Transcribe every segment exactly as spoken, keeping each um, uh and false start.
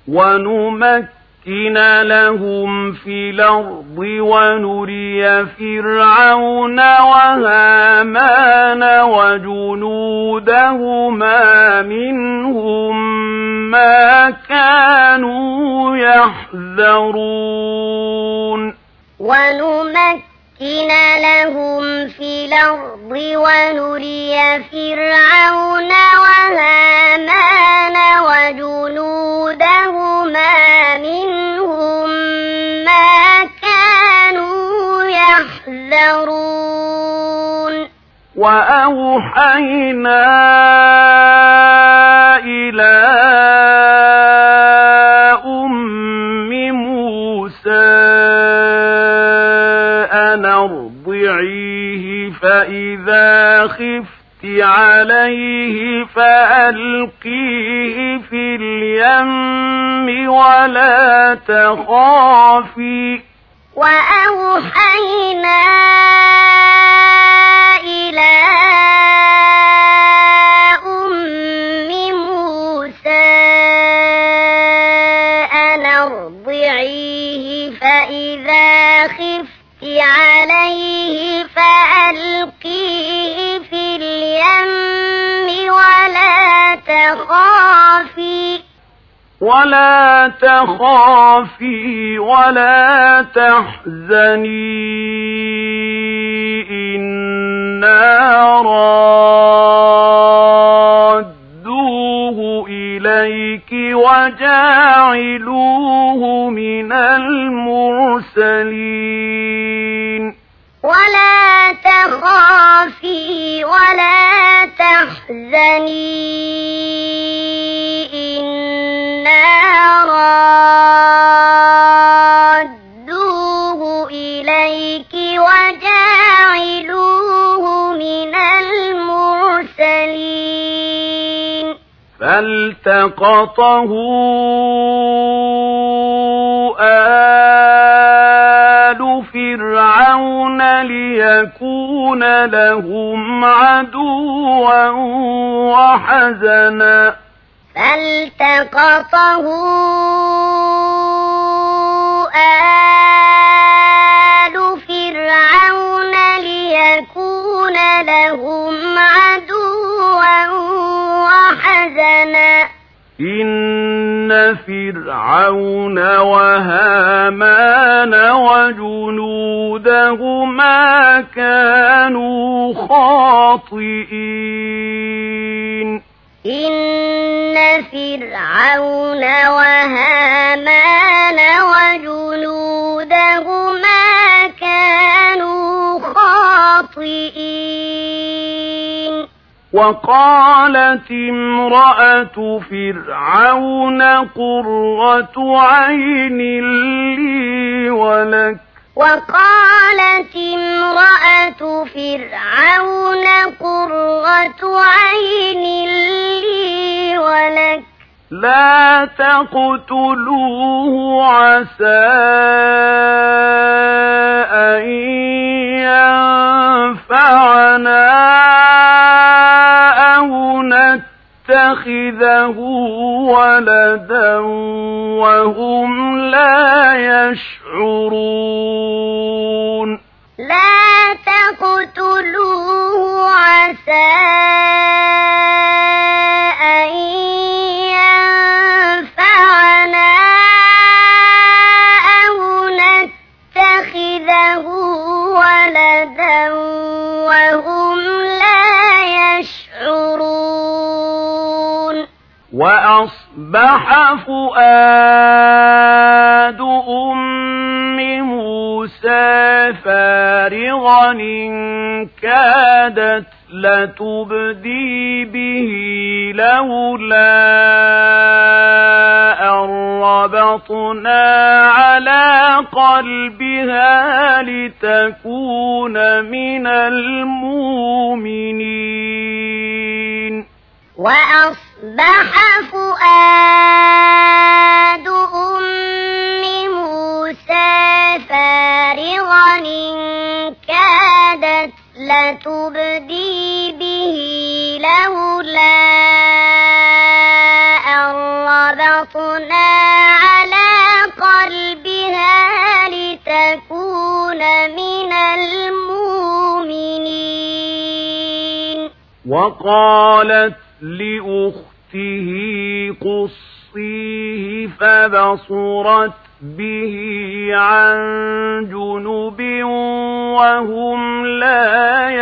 ونمكن لهم في الأرض ونري فرعون وهامان وجنودهما منهم ما كانوا يحذرون ونمكن لهم في الأرض ونري فرعون وهامان وجنودهما منهم ما كانوا يحذرون وأوحينا إلى أم موسى أن أرضعيه فإذا خفت عليه فألقيه في اليم ولا تخافي وأوحينا إلى أم موسى أن أرضعيه فإذا خفت عليه فألقيه في اليم ولا تخافي ولا تخافي ولا تحزني إنا رادوه إليك وجاعلوه من المرسلين ولا تخافي ولا تحزني إنا رادوه إليك وجاعلوه من المرسلين فالتقطه آل فرعون ليكون لهم عدوا وحزنا فالتقطه آل فرعون ليكون لهم عدوا وحزنا إن فرعون وهامان وجنودهما كانوا خاطئين إن فرعون وهامان وجنودهما كانوا خاطئين وقالت امرأة فرعون قرة عين لي ولك وقالت امرأة فرعون قرة عين لي ولك لا تقتلوه عسى أن ينفعنا أو نتخذه ولدا وهم لا يشعرون لا تقتلوه عسى أن ينفعنا أو نتخذه ولدا وهم لا يشعرون وأصبح فؤاد أم موسى فارغا إن كادت لتبدي به لولا أن ربطنا على قلبها لتكون من المؤمنين وأصبح فؤاد أم موسى فارغا إن كادت لتبدي به لولا أن ربطنا وقالت لأخته قصيه فبصرت به عن جنب وهم لا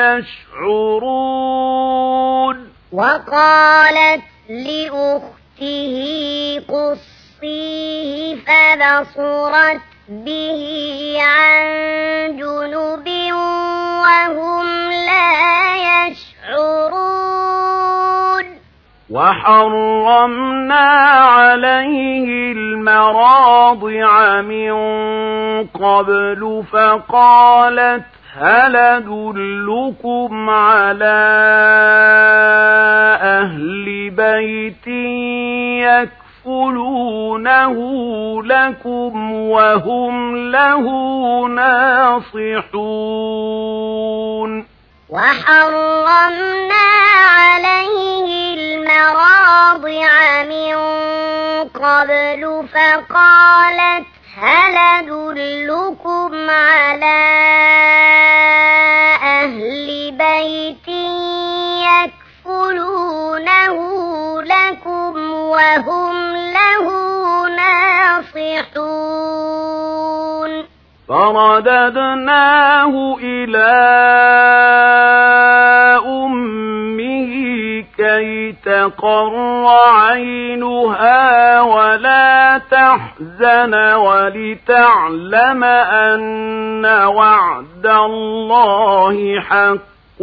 يشعرون وقالت لأخته قصيه فبصرت به عن جنب وهم لا يشعرون وحرمنا عليه المراضع من قبل فقالت هل أدلكم على أهل بيت يكفلونه لكم وهم له ناصحون وحرمنا عليه المراضع من قبل فقالت هل أدلكم على أهل بيت يكفلونه لكم وهم له ناصحون فرددناه إلى أمه كي تقر عينها ولا تحزن ولتعلم أن وعد الله حق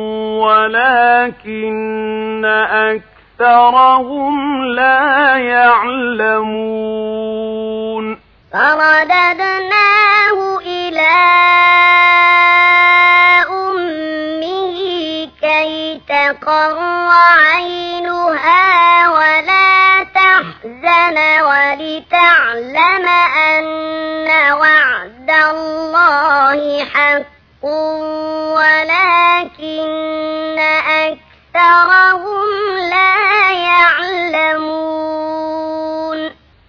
ولكن أكثرهم لا يعلمون فرددناه إلى أمه كي تقر عينها ولا تحزن ولتعلم أن وعد الله حق ولكن